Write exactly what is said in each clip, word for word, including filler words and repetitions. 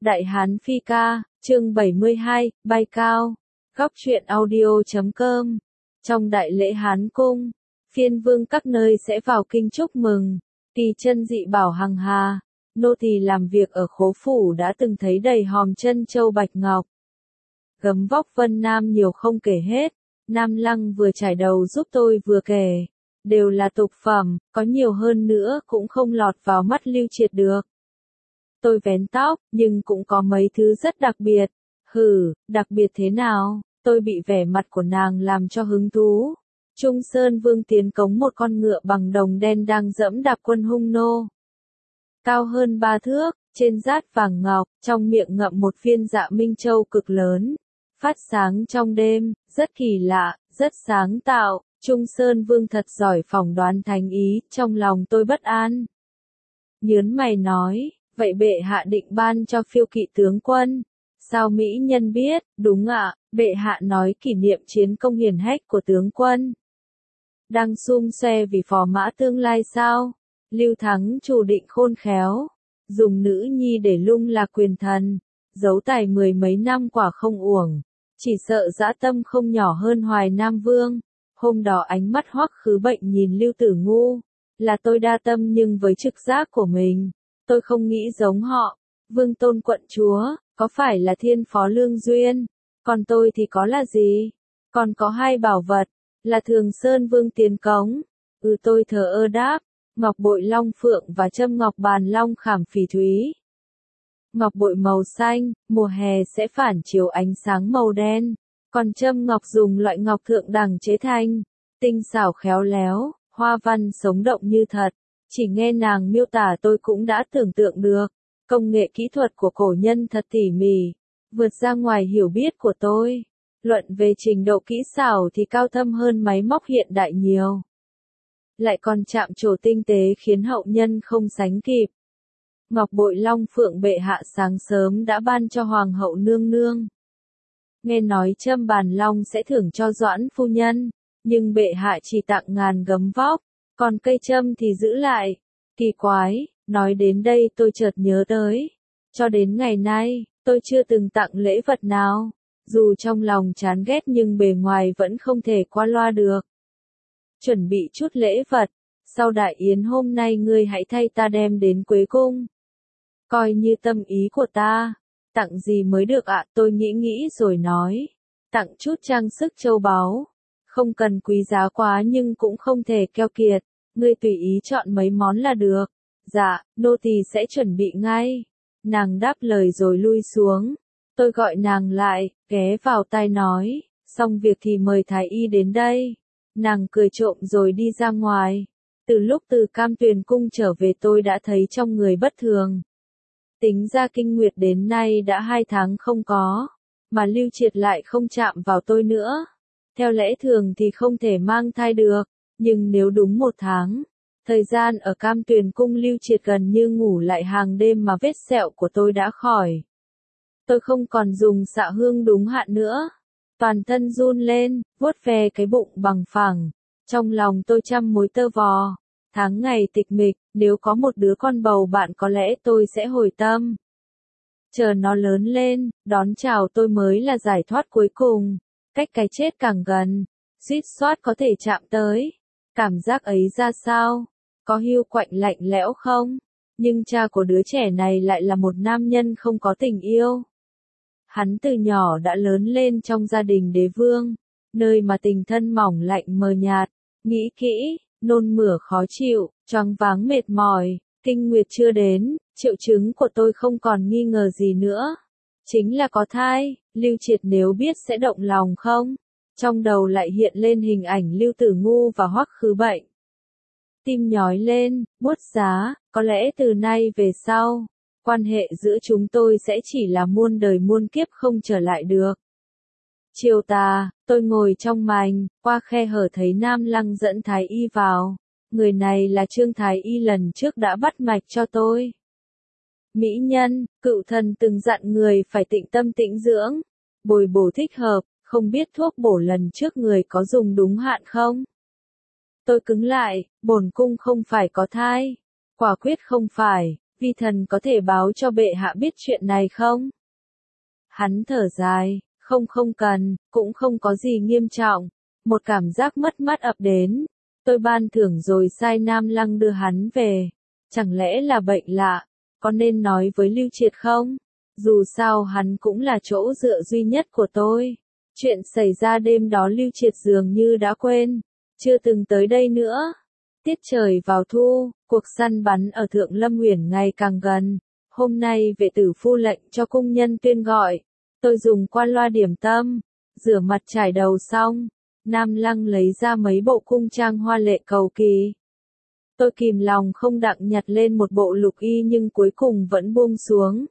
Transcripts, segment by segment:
Đại Hán Phi Ca, chương bảy mươi hai, bay cao. Góc truyện audio chấm com. Trong đại lễ Hán Cung, phiên vương các nơi sẽ vào kinh chúc mừng. Kỳ chân dị bảo hằng hà, nô tỳ làm việc ở khố phủ đã từng thấy đầy hòm chân châu bạch ngọc. Gấm vóc vân nam nhiều không kể hết, Nam Lăng vừa trải đầu giúp tôi vừa kể. Đều là tục phẩm, có nhiều hơn nữa cũng không lọt vào mắt Lưu Triệt được. Tôi vén tóc, nhưng cũng có mấy thứ rất đặc biệt. Hừ, đặc biệt thế nào? Tôi bị vẻ mặt của nàng làm cho hứng thú. Trung Sơn Vương tiến cống một con ngựa bằng đồng đen đang dẫm đạp quân hung nô. Cao hơn ba thước, trên dát vàng ngọc, trong miệng ngậm một viên dạ minh châu cực lớn. Phát sáng trong đêm, rất kỳ lạ, rất sáng tạo. Trung Sơn Vương thật giỏi phỏng đoán thánh ý, trong lòng tôi bất an. Nhớn mày nói, vậy bệ hạ định ban cho phiêu kỵ tướng quân. Sao mỹ nhân biết, đúng ạ, bệ hạ nói kỷ niệm chiến công hiển hách của tướng quân. Đang sum xoe vì phò mã tương lai sao? Lưu Thắng chủ định khôn khéo, dùng nữ nhi để lung lạc quyền thần, giấu tài mười mấy năm quả không uổng, chỉ sợ dã tâm không nhỏ hơn Hoài Nam Vương. Hôm đó ánh mắt Hoắc Khứ Bệnh nhìn Lưu Tử Ngu, là tôi đa tâm nhưng với trực giác của mình, tôi không nghĩ giống họ. Vương Tôn quận chúa, có phải là thiên phó lương duyên? Còn tôi thì có là gì? Còn có hai bảo vật, là Thường Sơn Vương tiến cống. Ừ, tôi thờ ơ đáp, ngọc bội long phượng và châm ngọc bàn long khảm phỉ thúy. Ngọc bội màu xanh, mùa hè sẽ phản chiếu ánh sáng màu đen. Còn châm ngọc dùng loại ngọc thượng đẳng chế thành, tinh xảo khéo léo, hoa văn sống động như thật. Chỉ nghe nàng miêu tả tôi cũng đã tưởng tượng được. Công nghệ kỹ thuật của cổ nhân thật tỉ mỉ, vượt ra ngoài hiểu biết của tôi. Luận về trình độ kỹ xảo thì cao thâm hơn máy móc hiện đại nhiều. Lại còn chạm trổ tinh tế khiến hậu nhân không sánh kịp. Ngọc bội long phượng bệ hạ sáng sớm đã ban cho hoàng hậu nương nương. Nghe nói châm bàn long sẽ thưởng cho Doãn phu nhân, nhưng bệ hạ chỉ tặng ngàn gấm vóc, còn cây châm thì giữ lại. Kỳ quái, nói đến đây tôi chợt nhớ tới. Cho đến ngày nay, tôi chưa từng tặng lễ vật nào. Dù trong lòng chán ghét nhưng bề ngoài vẫn không thể qua loa được. Chuẩn bị chút lễ vật, sau đại yến hôm nay ngươi hãy thay ta đem đến Quế Cung. Coi như tâm ý của ta. Tặng gì mới được ạ? Tôi nghĩ nghĩ rồi nói. Tặng chút trang sức châu báu. Không cần quý giá quá nhưng cũng không thể keo kiệt. Ngươi tùy ý chọn mấy món là được. Dạ, nô tỳ sẽ chuẩn bị ngay. Nàng đáp lời rồi lui xuống. Tôi gọi nàng lại, ghé vào tai nói. Xong việc thì mời thái y đến đây. Nàng cười trộm rồi đi ra ngoài. Từ lúc từ Cam Tuyền Cung trở về tôi đã thấy trong người bất thường. Tính ra kinh nguyệt đến nay đã hai tháng không có, mà Lưu Triệt lại không chạm vào tôi nữa. Theo lẽ thường thì không thể mang thai được, nhưng nếu đúng một tháng, thời gian ở Cam Tuyền Cung Lưu Triệt gần như ngủ lại hàng đêm mà vết sẹo của tôi đã khỏi. Tôi không còn dùng xạ hương đúng hạn nữa. Toàn thân run lên, vuốt ve cái bụng bằng phẳng. Trong lòng tôi trăm mối tơ vò. Tháng ngày tịch mịch, nếu có một đứa con bầu bạn có lẽ tôi sẽ hồi tâm. Chờ nó lớn lên, đón chào tôi mới là giải thoát cuối cùng. Cách cái chết càng gần, suýt soát có thể chạm tới. Cảm giác ấy ra sao? Có hiu quạnh lạnh lẽo không? Nhưng cha của đứa trẻ này lại là một nam nhân không có tình yêu. Hắn từ nhỏ đã lớn lên trong gia đình đế vương, nơi mà tình thân mỏng lạnh mờ nhạt. Nghĩ kỹ, nôn mửa khó chịu, choáng váng mệt mỏi, kinh nguyệt chưa đến, triệu chứng của tôi không còn nghi ngờ gì nữa. Chính là có thai. Lưu Triệt nếu biết sẽ động lòng không? Trong đầu lại hiện lên hình ảnh Lưu Tử Ngu và Hoắc Khứ Bệnh. Tim nhói lên, buốt giá, có lẽ từ nay về sau, quan hệ giữa chúng tôi sẽ chỉ là muôn đời muôn kiếp không trở lại được. Chiều tà, tôi ngồi trong mành, qua khe hở thấy Nam Lăng dẫn Thái Y vào. Người này là Trương Thái Y lần trước đã bắt mạch cho tôi. Mỹ nhân, cựu thần từng dặn người phải tịnh tâm tĩnh dưỡng, bồi bổ thích hợp, không biết thuốc bổ lần trước người có dùng đúng hạn không? Tôi cứng lại, bổn cung không phải có thai. Quả quyết không phải, Vi thần có thể báo cho bệ hạ biết chuyện này không? Hắn thở dài, không không cần, cũng không có gì nghiêm trọng. Một cảm giác mất mát ập đến. Tôi ban thưởng rồi sai Nam Lăng đưa hắn về. Chẳng lẽ là bệnh lạ, có nên nói với Lưu Triệt không? Dù sao hắn cũng là chỗ dựa duy nhất của tôi. Chuyện xảy ra đêm đó Lưu Triệt dường như đã quên, chưa từng tới đây nữa. Tiết trời vào thu, cuộc săn bắn ở Thượng Lâm Uyển ngày càng gần. Hôm nay vệ tử phu lệnh cho cung nhân tuyên gọi. Tôi dùng qua loa điểm tâm, rửa mặt trải đầu xong. Nam Lăng lấy ra mấy bộ cung trang hoa lệ cầu kỳ. Tôi kìm lòng không đặng nhặt lên một bộ lục y nhưng cuối cùng vẫn buông xuống.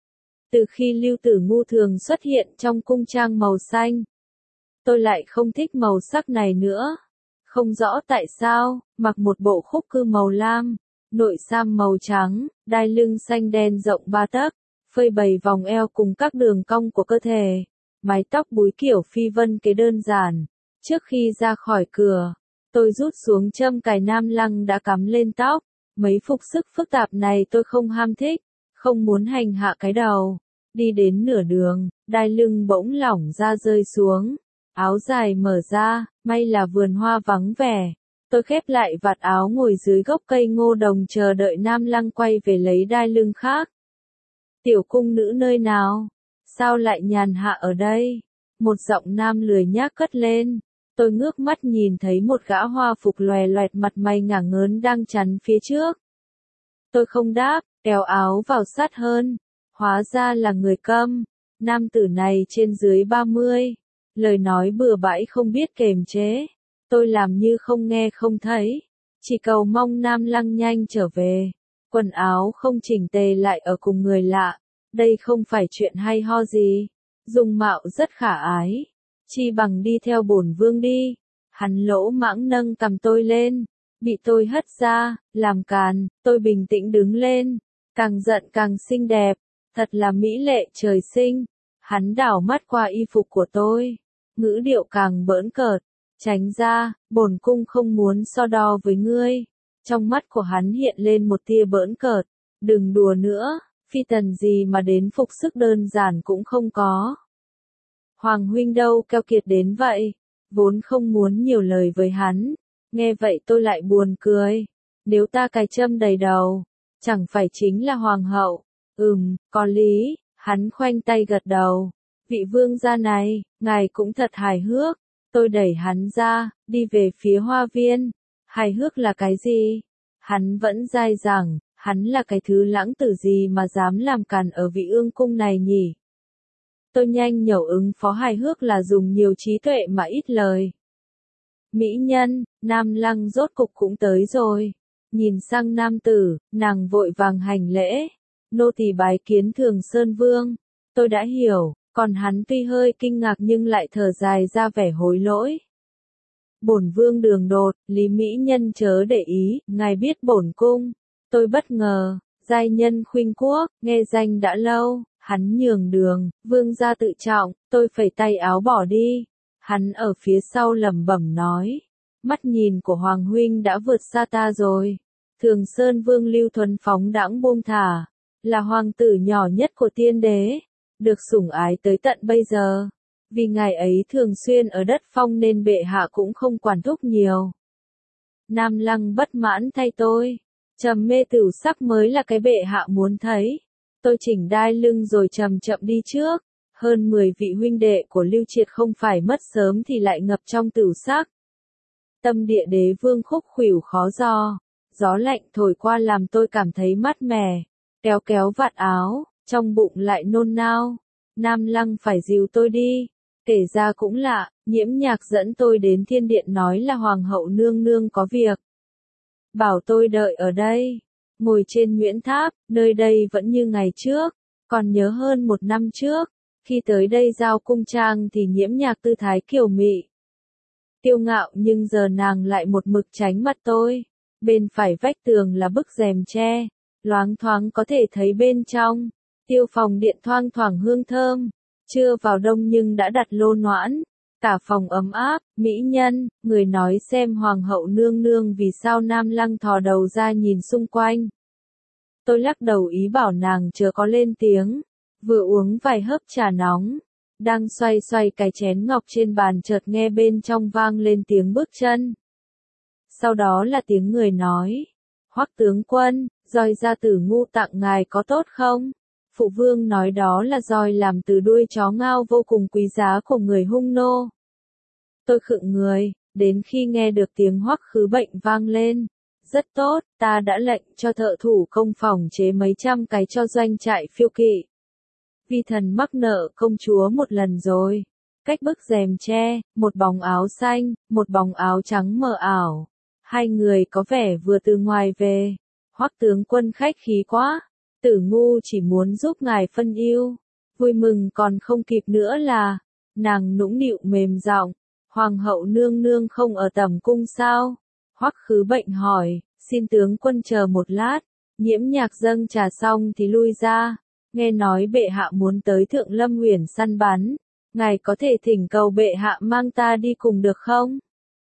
Từ khi Lưu Tử Ngu thường xuất hiện trong cung trang màu xanh, tôi lại không thích màu sắc này nữa. Không rõ tại sao, mặc một bộ khúc cư màu lam, nội sam màu trắng, đai lưng xanh đen rộng ba tấc, phơi bày vòng eo cùng các đường cong của cơ thể, mái tóc búi kiểu phi vân kế đơn giản. Trước khi ra khỏi cửa, tôi rút xuống châm cài Nam Lăng đã cắm lên tóc. Mấy phục sức phức tạp này tôi không ham thích, không muốn hành hạ cái đầu. Đi đến nửa đường, đai lưng bỗng lỏng ra rơi xuống. Áo dài mở ra, may là vườn hoa vắng vẻ. Tôi khép lại vạt áo ngồi dưới gốc cây ngô đồng chờ đợi Nam Lăng quay về lấy đai lưng khác. Tiểu cung nữ nơi nào? Sao lại nhàn hạ ở đây? Một giọng nam lười nhác cất lên. Tôi ngước mắt nhìn thấy một gã hoa phục lòe loẹt mặt mày ngả ngớn đang chắn phía trước. Tôi không đáp, kéo áo vào sát hơn. Hóa ra là người Câm. Nam tử này trên dưới ba mươi. Lời nói bừa bãi không biết kềm chế. Tôi làm như không nghe không thấy. Chỉ cầu mong Nam Lăng nhanh trở về. Quần áo không chỉnh tề lại ở cùng người lạ. Đây không phải chuyện hay ho gì. Dung mạo rất khả ái. Chi bằng đi theo bổn vương đi. Hắn lỗ mãng nâng cầm tôi lên. Bị tôi hất ra, làm càn, tôi bình tĩnh đứng lên. Càng giận càng xinh đẹp. Thật là mỹ lệ trời sinh. Hắn đảo mắt qua y phục của tôi. Ngữ điệu càng bỡn cợt. Tránh ra, bổn cung không muốn so đo với ngươi. Trong mắt của hắn hiện lên một tia bỡn cợt. Đừng đùa nữa, phi tần gì mà đến phục sức đơn giản cũng không có. Hoàng huynh đâu keo kiệt đến vậy. Vốn không muốn nhiều lời với hắn. Nghe vậy tôi lại buồn cười. Nếu ta cài trâm đầy đầu, chẳng phải chính là hoàng hậu. Ừm, có lý. Hắn khoanh tay gật đầu. Vị vương gia này, ngài cũng thật hài hước. Tôi đẩy hắn ra, đi về phía hoa viên. Hài hước là cái gì? Hắn vẫn dai dẳng, hắn là cái thứ lãng tử gì mà dám làm càn ở vị ương cung này nhỉ? Tôi nhanh nhẩu ứng phó hài hước là dùng nhiều trí tuệ mà ít lời. Mỹ nhân, Nam Lăng rốt cục cũng tới rồi. Nhìn sang nam tử, nàng vội vàng hành lễ. Nô tỳ bái kiến Thường Sơn Vương. Tôi đã hiểu, còn hắn tuy hơi kinh ngạc nhưng lại thở dài ra vẻ hối lỗi. Bổn vương đường đột, Lý Mỹ nhân chớ để ý, ngài biết bổn cung. Tôi bất ngờ, giai nhân khuynh quốc, nghe danh đã lâu, hắn nhường đường, vương gia tự trọng, tôi phẩy tay áo bỏ đi. Hắn ở phía sau lẩm bẩm nói, mắt nhìn của Hoàng huynh đã vượt xa ta rồi. Thường Sơn Vương Lưu Thuần phóng đãng buông thả, là hoàng tử nhỏ nhất của tiên đế, được sủng ái tới tận bây giờ. Vì ngài ấy thường xuyên ở đất phong nên bệ hạ cũng không quản thúc nhiều. Nam Lăng bất mãn thay tôi. Trầm mê tửu sắc mới là cái bệ hạ muốn thấy. Tôi chỉnh đai lưng rồi chậm chậm đi trước. Hơn mười vị huynh đệ của Lưu Triệt không phải mất sớm thì lại ngập trong tửu sắc. Tâm địa đế vương khúc khuỷu khó dò. Gió lạnh thổi qua làm tôi cảm thấy mát mẻ. Kéo kéo vạt áo, trong bụng lại nôn nao. Nam Lăng phải dìu tôi đi. Kể ra cũng lạ, Nhiễm Nhạc dẫn tôi đến thiên điện nói là hoàng hậu nương nương có việc. Bảo tôi đợi ở đây. Ngồi trên Nguyễn Tháp, nơi đây vẫn như ngày trước. Còn nhớ hơn một năm trước, khi tới đây giao cung trang thì Nhiễm Nhạc tư thái kiều mị. Kiêu ngạo nhưng giờ nàng lại một mực tránh mặt tôi. Bên phải vách tường là bức rèm tre. Loáng thoáng có thể thấy bên trong. Tiêu phòng điện thoang thoảng hương thơm. Chưa vào đông nhưng đã đặt lô noãn. Cả phòng ấm áp, mỹ nhân, người nói xem hoàng hậu nương nương vì sao Nam Lăng thò đầu ra nhìn xung quanh. Tôi lắc đầu ý bảo nàng chớ có lên tiếng, vừa uống vài hớp trà nóng, đang xoay xoay cái chén ngọc trên bàn chợt nghe bên trong vang lên tiếng bước chân. Sau đó là tiếng người nói, Hoắc tướng quân, roi gia Tử Ngu tặng ngài có tốt không? Phụ vương nói đó là roi làm từ đuôi chó ngao vô cùng quý giá của người Hung nô. Tôi khựng người, đến khi nghe được tiếng Hoắc Khứ Bệnh vang lên. Rất tốt, ta đã lệnh cho thợ thủ công phòng chế mấy trăm cái cho doanh trại phiêu kỵ. Vi thần mắc nợ công chúa một lần rồi. Cách bức rèm tre, một bóng áo xanh, một bóng áo trắng mờ ảo. Hai người có vẻ vừa từ ngoài về. Hoắc tướng quân khách khí quá. Tử Ngu chỉ muốn giúp ngài phân ưu. Vui mừng còn không kịp nữa là. Nàng nũng nịu mềm giọng. Hoàng hậu nương nương không ở tầm cung sao? Hoắc Khứ Bệnh hỏi, xin tướng quân chờ một lát. Nhiễm Nhạc dâng trà xong thì lui ra. Nghe nói bệ hạ muốn tới Thượng Lâm Uyển săn bắn. Ngài có thể thỉnh cầu bệ hạ mang ta đi cùng được không?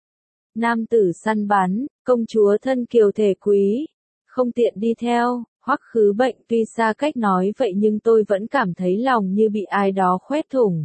Nam tử săn bắn, công chúa thân kiều thể quý. Không tiện đi theo. Hoắc Khứ Bệnh tuy xa cách nói vậy nhưng tôi vẫn cảm thấy lòng như bị ai đó khoét thủng.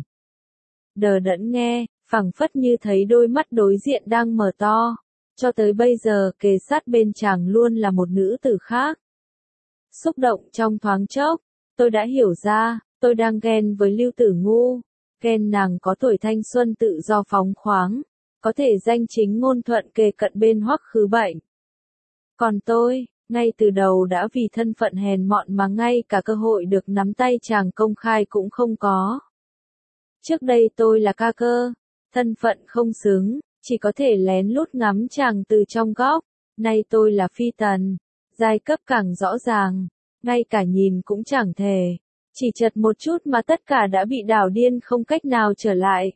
Đờ đẫn nghe, phảng phất như thấy đôi mắt đối diện đang mở to. Cho tới bây giờ kề sát bên chàng luôn là một nữ tử khác. Xúc động trong thoáng chốc, tôi đã hiểu ra, tôi đang ghen với Lưu Tử Ngu. Ghen nàng có tuổi thanh xuân tự do phóng khoáng, có thể danh chính ngôn thuận kề cận bên Hoắc Khứ Bệnh. Còn tôi, ngay từ đầu đã vì thân phận hèn mọn mà ngay cả cơ hội được nắm tay chàng công khai cũng không có. Trước đây tôi là ca cơ, thân phận không xứng, chỉ có thể lén lút ngắm chàng từ trong góc. Nay tôi là phi tần, giai cấp càng rõ ràng, ngay cả nhìn cũng chẳng thể. Chỉ chật một chút mà tất cả đã bị đảo điên không cách nào trở lại.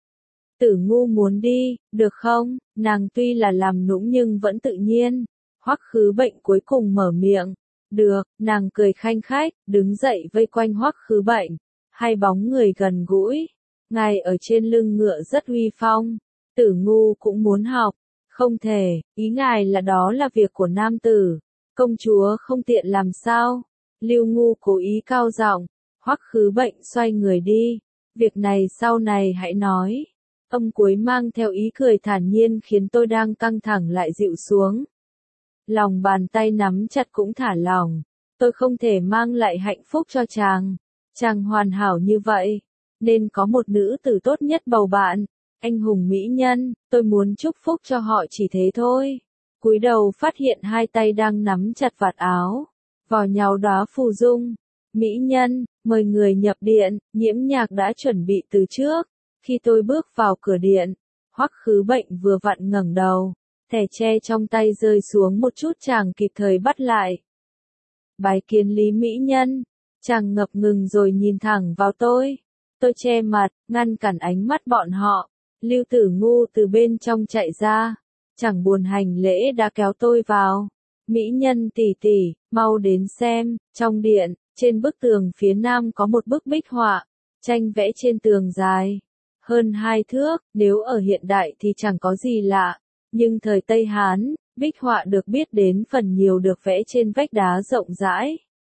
Tử Ngu muốn đi, được không? Nàng tuy là làm nũng nhưng vẫn tự nhiên. Hoắc Khứ Bệnh cuối cùng mở miệng. Được, nàng cười khanh khách, đứng dậy vây quanh Hoắc Khứ Bệnh. Hai bóng người gần gũi. Ngài ở trên lưng ngựa rất uy phong. Tử Ngu cũng muốn học. Không thể, ý ngài là đó là việc của nam tử. Công chúa không tiện làm sao? Lưu Ngu cố ý cao giọng. Hoắc Khứ Bệnh xoay người đi. Việc này sau này hãy nói. Âm cuối mang theo ý cười thản nhiên khiến tôi đang căng thẳng lại dịu xuống. Lòng bàn tay nắm chặt cũng thả lỏng. Tôi không thể mang lại hạnh phúc cho chàng. Chàng hoàn hảo như vậy. Nên có một nữ tử tốt nhất bầu bạn. Anh hùng mỹ nhân, tôi muốn chúc phúc cho họ chỉ thế thôi. Cúi đầu phát hiện hai tay đang nắm chặt vạt áo. Vò nhào đóa phù dung. Mỹ nhân, mời người nhập điện. Nhiễm Nhạc đã chuẩn bị từ trước. Khi tôi bước vào cửa điện, Hoắc Khứ Bệnh vừa vặn ngẩng đầu. Thẻ tre trong tay rơi xuống một chút chàng kịp thời bắt lại. Bái kiến Lý mỹ nhân. Chàng ngập ngừng rồi nhìn thẳng vào tôi. Tôi che mặt, ngăn cản ánh mắt bọn họ. Lưu Tử Ngu từ bên trong chạy ra. Chẳng buồn hành lễ đã kéo tôi vào. Mỹ nhân tỷ tỷ, mau đến xem. Trong điện, trên bức tường phía nam có một bức bích họa. Tranh vẽ trên tường dài hơn hai thước, nếu ở hiện đại thì chẳng có gì lạ. Nhưng thời Tây Hán, bích họa được biết đến phần nhiều được vẽ trên vách đá rộng rãi.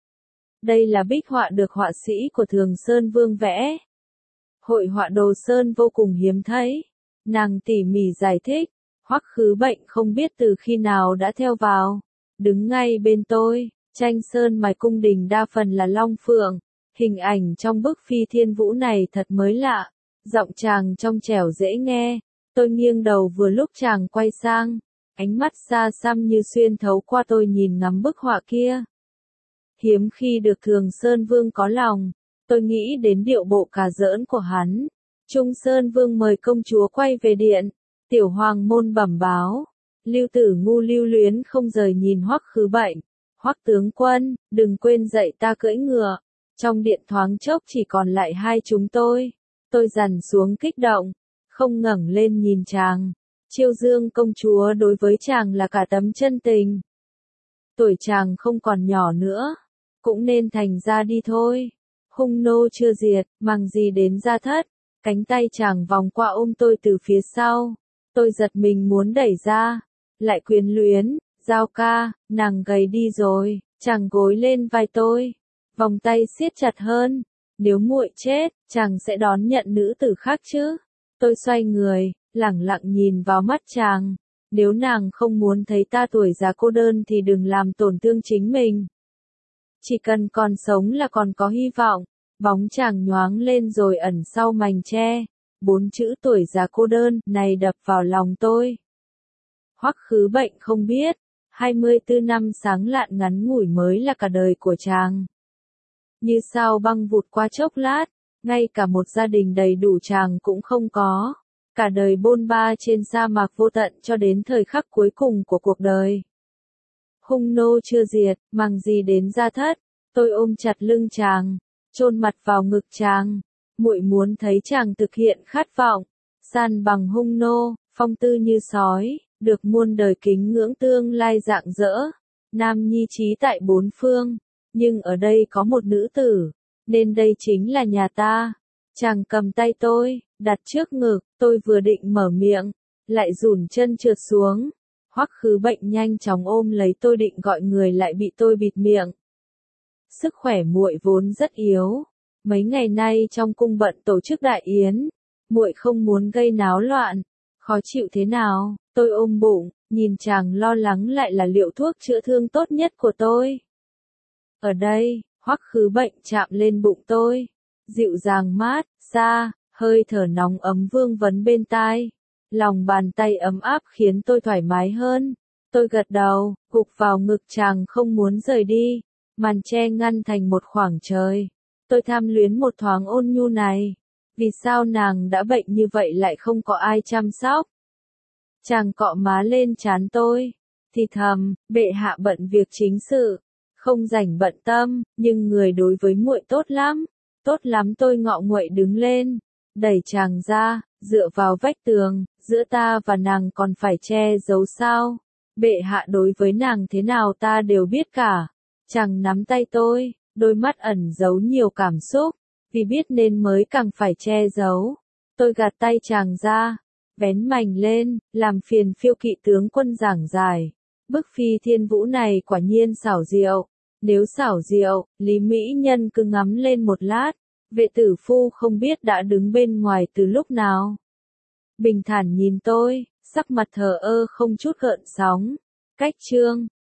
Đây là bích họa được họa sĩ của Thường Sơn Vương vẽ. Hội họa Đồ Sơn vô cùng hiếm thấy. Nàng tỉ mỉ giải thích. Hoắc Khứ Bệnh không biết từ khi nào đã theo vào. Đứng ngay bên tôi, tranh sơn mài cung đình đa phần là long phượng. Hình ảnh trong bức phi thiên vũ này thật mới lạ. Giọng chàng trong trẻo dễ nghe. Tôi nghiêng đầu vừa lúc chàng quay sang. Ánh mắt xa xăm như xuyên thấu qua tôi nhìn ngắm bức họa kia. Hiếm khi được Thường Sơn Vương có lòng. Tôi nghĩ đến điệu bộ cà giỡn của hắn. Trung Sơn Vương mời công chúa quay về điện. Tiểu hoàng môn bẩm báo. Lưu Tử Ngu lưu luyến không rời nhìn Hoắc Khứ Bệnh. Hoắc tướng quân, đừng quên dạy ta cưỡi ngựa. Trong điện thoáng chốc chỉ còn lại hai chúng tôi. Tôi dằn xuống kích động. Không ngẩng lên nhìn chàng. Chiêu Dương công chúa đối với chàng là cả tấm chân tình. Tuổi chàng không còn nhỏ nữa. Cũng nên thành ra đi thôi. Hung nô chưa diệt, màng gì đến gia thất. Cánh tay chàng vòng qua ôm tôi từ phía sau. Tôi giật mình muốn đẩy ra. Lại quyến luyến, Giao ca, nàng gầy đi rồi. Chàng gối lên vai tôi, vòng tay siết chặt hơn. Nếu muội chết, chàng sẽ đón nhận nữ tử khác chứ? Tôi xoay người, lẳng lặng nhìn vào mắt chàng. Nếu nàng không muốn thấy ta tuổi già cô đơn thì đừng làm tổn thương chính mình. Chỉ cần còn sống là còn có hy vọng. Bóng chàng nhoáng lên rồi ẩn sau mành tre. Bốn chữ tuổi già cô đơn này đập vào lòng tôi. Hoắc Khứ Bệnh không biết, hai mươi tư năm sáng lạn ngắn ngủi mới là cả đời của chàng. Như sao băng vụt qua chốc lát, ngay cả một gia đình đầy đủ chàng cũng không có. Cả đời bôn ba trên sa mạc vô tận cho đến thời khắc cuối cùng của cuộc đời. Hung nô chưa diệt, màng gì đến gia thất. Tôi ôm chặt lưng chàng, chôn mặt vào ngực chàng. Muội muốn thấy chàng thực hiện khát vọng, san bằng hung nô, phong tư như sói, được muôn đời kính ngưỡng tương lai rạng rỡ. Nam nhi trí tại bốn phương, nhưng ở đây có một nữ tử, nên đây chính là nhà ta. Chàng cầm tay tôi, đặt trước ngực, tôi vừa định mở miệng, lại rủn chân trượt xuống. Hoắc Khứ Bệnh nhanh chóng ôm lấy tôi định gọi người lại bị tôi bịt miệng. Sức khỏe muội vốn rất yếu, mấy ngày nay trong cung bận tổ chức đại yến, muội không muốn gây náo loạn. Khó chịu thế nào? Tôi ôm bụng, nhìn chàng lo lắng lại là liệu thuốc chữa thương tốt nhất của tôi. Ở đây, Hoắc Khứ Bệnh chạm lên bụng tôi, dịu dàng mát, xa, hơi thở nóng ấm vương vấn bên tai. Lòng bàn tay ấm áp khiến tôi thoải mái hơn. Tôi gật đầu, gục vào ngực chàng không muốn rời đi. Màn che ngăn thành một khoảng trời. Tôi tham luyến một thoáng ôn nhu này. Vì sao nàng đã bệnh như vậy lại không có ai chăm sóc? Chàng cọ má lên trán tôi, thì thầm, bệ hạ bận việc chính sự, không rảnh bận tâm, nhưng người đối với muội tốt lắm, tốt lắm. Tôi ngọ nguậy đứng lên, đẩy chàng ra, dựa vào vách tường, giữa ta và nàng còn phải che giấu sao? Bệ hạ đối với nàng thế nào ta đều biết cả. Chàng nắm tay tôi, đôi mắt ẩn giấu nhiều cảm xúc, vì biết nên mới càng phải che giấu. Tôi gạt tay chàng ra, vén mành lên, làm phiền Phiêu Kỵ tướng quân giảng giải. Bức phi thiên vũ này quả nhiên xảo diệu. Nếu xảo diệu, Lý Mỹ Nhân cứ ngắm lên một lát. Vệ tử phu không biết đã đứng bên ngoài từ lúc nào. Bình thản nhìn tôi, sắc mặt thờ ơ không chút gợn sóng. Cách chương